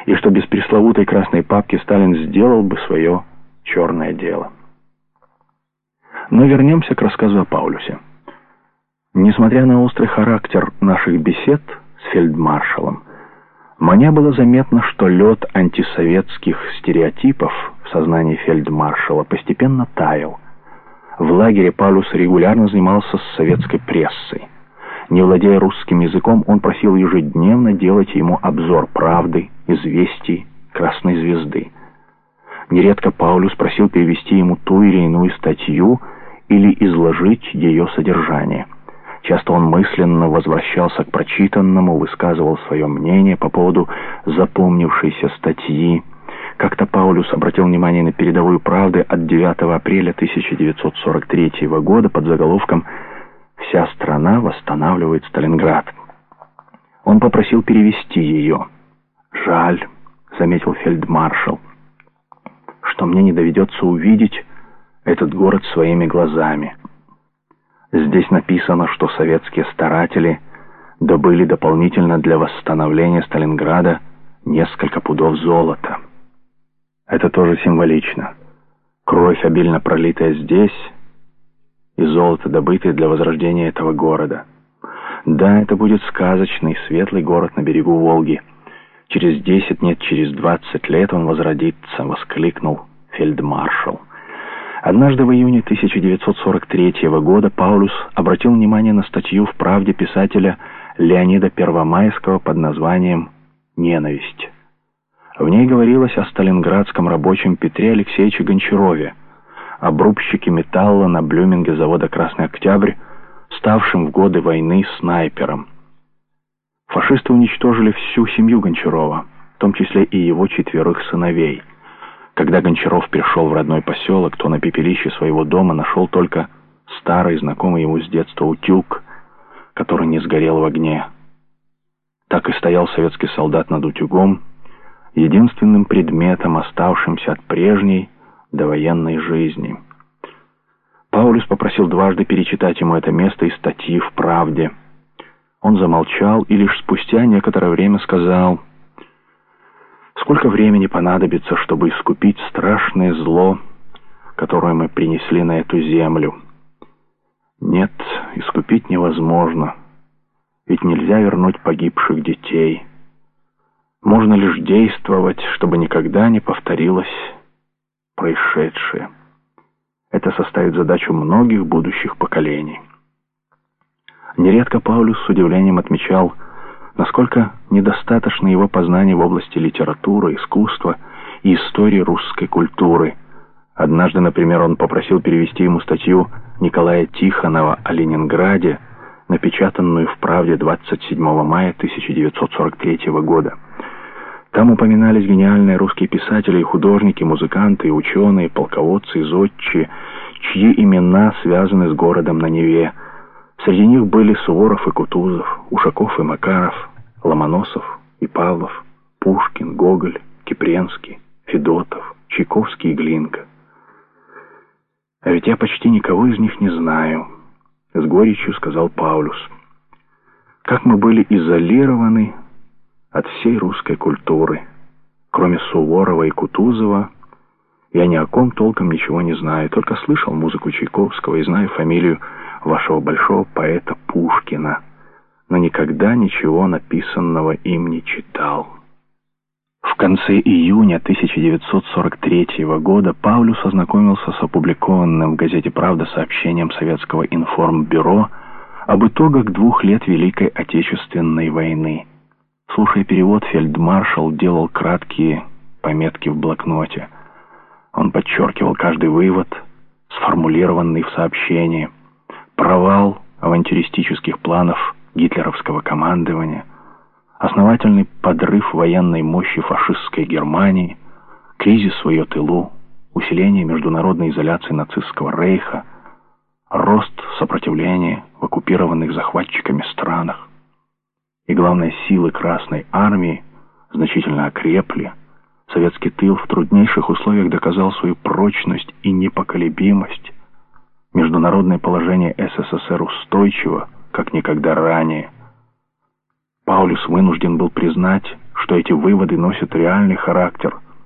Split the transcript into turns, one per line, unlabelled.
и что без пресловутой красной папки Сталин сделал бы свое черное дело. Но вернемся к рассказу о Паулюсе. Несмотря на острый характер наших бесед с фельдмаршалом, мне было заметно, что лед антисоветских стереотипов в сознании фельдмаршала постепенно таял. В лагере Паулюс регулярно занимался с советской прессой. Не владея русским языком, он просил ежедневно делать ему обзор «Правды», «Известий», «Красной звезды». Нередко Паулюс просил перевести ему ту или иную статью или изложить ее содержание. Часто он мысленно возвращался к прочитанному, высказывал свое мнение по поводу запомнившейся статьи. Как-то Паулюс обратил внимание на передовую «Правды» от 9 апреля 1943 года под заголовком «Вся страна восстанавливает Сталинград». Он попросил перевести ее. «Жаль», — заметил фельдмаршал, — «что мне не доведется увидеть этот город своими глазами. Здесь написано, что советские старатели добыли дополнительно для восстановления Сталинграда несколько пудов золота. Это тоже символично. Кровь, обильно пролитая здесь, и золото, добытое для возрождения этого города. Да, это будет сказочный, светлый город на берегу Волги. Через 10, нет, через 20 лет он возродится», — воскликнул фельдмаршал. Однажды в июне 1943 года Паулюс обратил внимание на статью в «Правде» писателя Леонида Первомайского под названием «Ненависть». В ней говорилось о сталинградском рабочем Петре Алексеевиче Гончарове, обрубщике металла на блюминге завода «Красный Октябрь», ставшим в годы войны снайпером. Фашисты уничтожили всю семью Гончарова, в том числе и его 4 сыновей. Когда Гончаров пришел в родной поселок, то на пепелище своего дома нашел только старый, знакомый ему с детства утюг, который не сгорел в огне. Так и стоял советский солдат над утюгом, единственным предметом, оставшимся от прежней довоенной жизни. Паулюс попросил дважды перечитать ему это место из статьи в «Правде». Он замолчал и лишь спустя некоторое время сказал: «Сколько времени понадобится, чтобы искупить страшное зло, которое мы принесли на эту землю? Нет, искупить невозможно, ведь нельзя вернуть погибших детей. Можно лишь действовать, чтобы никогда не повторилось происшедшее. Это составит задачу многих будущих поколений». Нередко Паулюс с удивлением отмечал, насколько недостаточно его познаний в области литературы, искусства и истории русской культуры. Однажды, например, он попросил перевести ему статью Николая Тихонова о Ленинграде, напечатанную в «Правде» 27 мая 1943 года. Там упоминались гениальные русские писатели и художники, музыканты и ученые, полководцы и зодчие, чьи имена связаны с городом на Неве. Среди них были Суворов и Кутузов, Ушаков и Макаров, Ломоносов и Павлов, Пушкин, Гоголь, Кипренский, Федотов, Чайковский и Глинка. «А ведь я почти никого из них не знаю», — с горечью сказал Паулюс. «Как мы были изолированы от всей русской культуры. Кроме Суворова и Кутузова, я ни о ком толком ничего не знаю, только слышал музыку Чайковского и знаю фамилию вашего большого поэта Пушкина, но никогда ничего написанного им не читал». В конце июня 1943 года Паулюс ознакомился с опубликованным в газете «Правда» сообщением Советского информбюро об итогах 2 лет Великой Отечественной войны. Слушая перевод, фельдмаршал делал краткие пометки в блокноте. Он подчеркивал каждый вывод, сформулированный в сообщении: провал авантюристических планов гитлеровского командования, основательный подрыв военной мощи фашистской Германии, кризис в ее тылу, усиление международной изоляции нацистского рейха, рост сопротивления в оккупированных захватчиками странах. И главное, силы Красной Армии значительно окрепли. Советский тыл в труднейших условиях доказал свою прочность и непоколебимость. Международное положение СССР устойчиво, как никогда ранее. Паулюс вынужден был признать, что эти выводы носят реальный характер,